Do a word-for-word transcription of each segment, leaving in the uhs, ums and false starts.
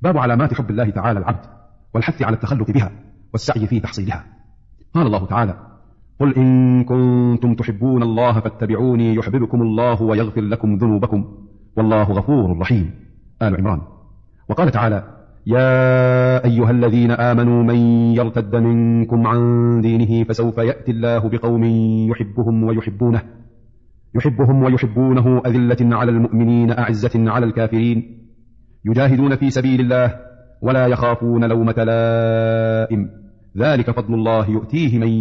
باب علامات حب الله تعالى العبد والحث على التخلق بها والسعي في تحصيلها. قال الله تعالى: قل إن كنتم تحبون الله فاتبعوني يحببكم الله ويغفر لكم ذنوبكم والله غفور رحيم. آل عمران. وقال تعالى: يا أيها الذين آمنوا من يرتد منكم عن دينه فسوف يأتي الله بقوم يحبهم ويحبونه يحبهم ويحبونه أذلة على المؤمنين أعزة على الكافرين يجاهدون في سبيل الله ولا يخافون لومة لائم ذلك فضل الله يؤتيه من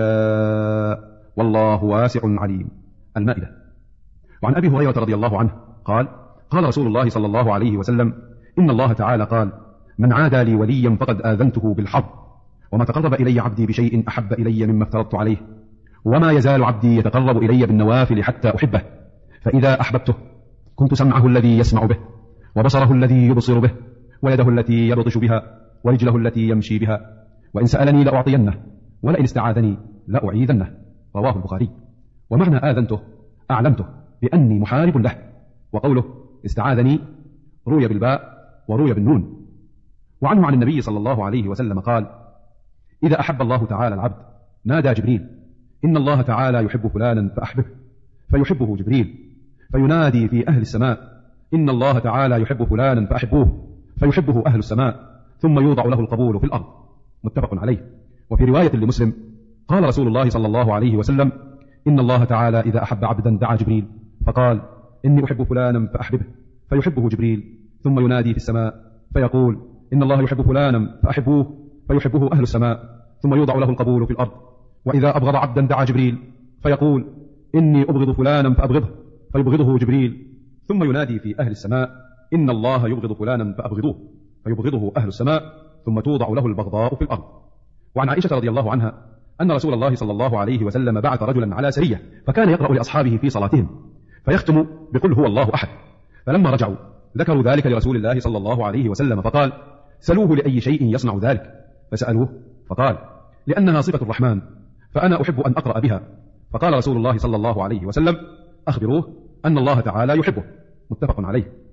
يشاء والله واسع عليم. المائدة. وعن أبي هريرة رضي الله عنه قال: قال رسول الله صلى الله عليه وسلم: إن الله تعالى قال: من عادى لي وليا فقد آذنته بالحرب وما تقرب إلي عبدي بشيء أحب إلي مما افترضت عليه وما يزال عبدي يتقرب إلي بالنوافل حتى أحبه فإذا أحببته كنت سمعه الذي يسمع به وبصره الذي يبصر به ويده التي يبطش بها ورجله التي يمشي بها وإن سألني لأعطينه ولئن استعاذني لأعيذنه. رواه البخاري. ومعنى آذنته أعلمته بأني محارب له. وقوله استعاذني روي بالباء وروي بالنون. وعنه عن النبي صلى الله عليه وسلم قال: إذا أحب الله تعالى العبد نادى جبريل: إن الله تعالى يحب فلانا فأحبه فيحبه جبريل فينادي في أهل السماء: إن الله تعالى يحب فلانا فأحبوه فيحبه أهل السماء ثم يوضع له القبول في الأرض. متفق عليه. وفي رواية لمسلم قال رسول الله صلى الله عليه وسلم: إن الله تعالى إذا أحب عبدا دعا جبريل فقال: إني أحب فلانا فأحبه فيحبه جبريل ثم ينادي في السماء فيقول: إن الله يحب فلانا فأحبوه فيحبه أهل السماء ثم يوضع له القبول في الأرض. وإذا أبغض عبدا دعا جبريل فيقول: إني أبغض فلانا فأبغضه فيبغضه جبريل ثم ينادي في أهل السماء: إن الله يبغض فلانا فأبغضوه فيبغضه أهل السماء ثم توضع له البغضاء في الأرض. وعن عائشة رضي الله عنها أن رسول الله صلى الله عليه وسلم بعث رجلا على سرية فكان يقرأ لأصحابه في صلاتهم فيختم بقل هو الله أحد. فلما رجعوا ذكروا ذلك لرسول الله صلى الله عليه وسلم فقال: سلوه لأي شيء يصنع ذلك. فسألوه فقال: لأنها صفة الرحمن فأنا أحب أن أقرأ بها. فقال رسول الله صلى الله عليه وسلم: أخبروه أن الله تعالى يحبه. متفق عليه.